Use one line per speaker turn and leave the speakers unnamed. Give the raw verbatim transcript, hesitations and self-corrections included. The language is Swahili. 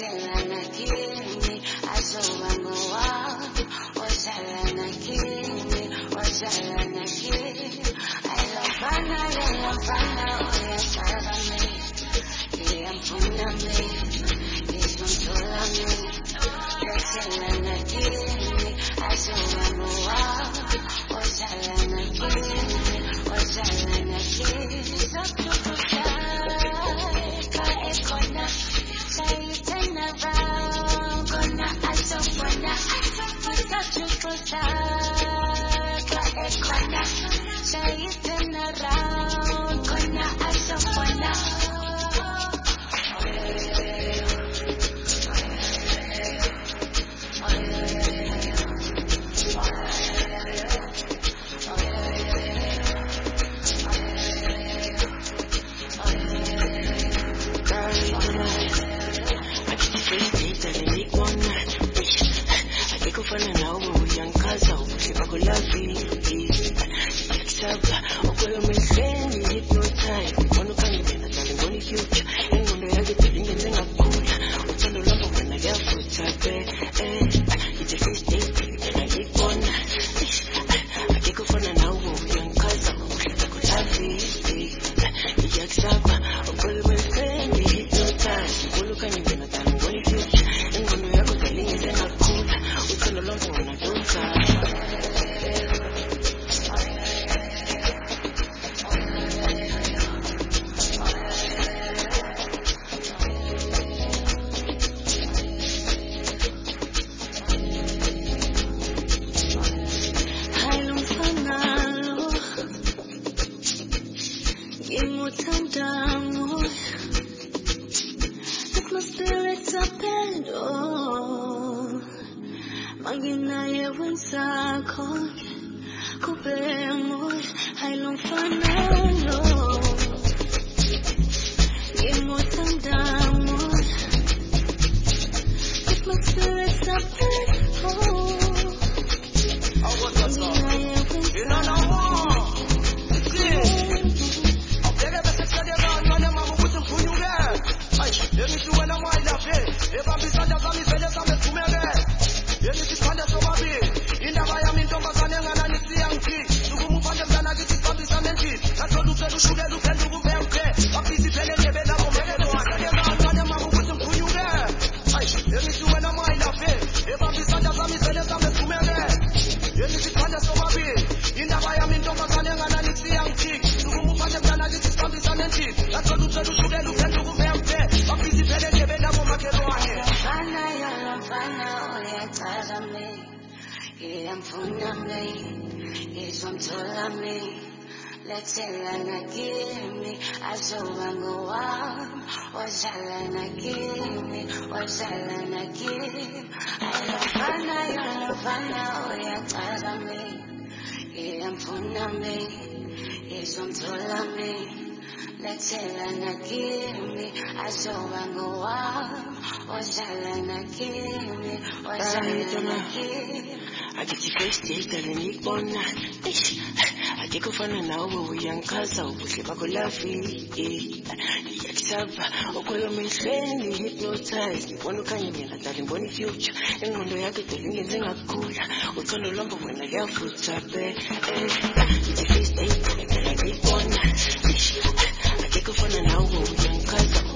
Letselana kimi azobango wami ozalana kimi ozalana kimi ayilambana yalambana uyasala mi iyamfuna mi izontola mi letselana kimi azobango wami ozalana kimi ozalana kimi ka ekona say turn around gonna aso gonna aso gonna ka ekona say turn around gonna aso gonna letselana kimi azobango wami ozalana kimi ozalana kimi ayilambana yalambana uyacala mi iyamfuna mi izontola mi letselana kimi azobango wami ozalana kimi ozalana kimi
akifesti talinibona akikufana nawe uyankaza ubuhle bakho lafi yakisava okoyo mehleni hypnotized ngibona ukanye mina dali ngibona ifuture engqondo yakhe delingenze ngakukhula uthando lwambo wena liyafutha be akifesti talinibona akikufana nawe uyankaza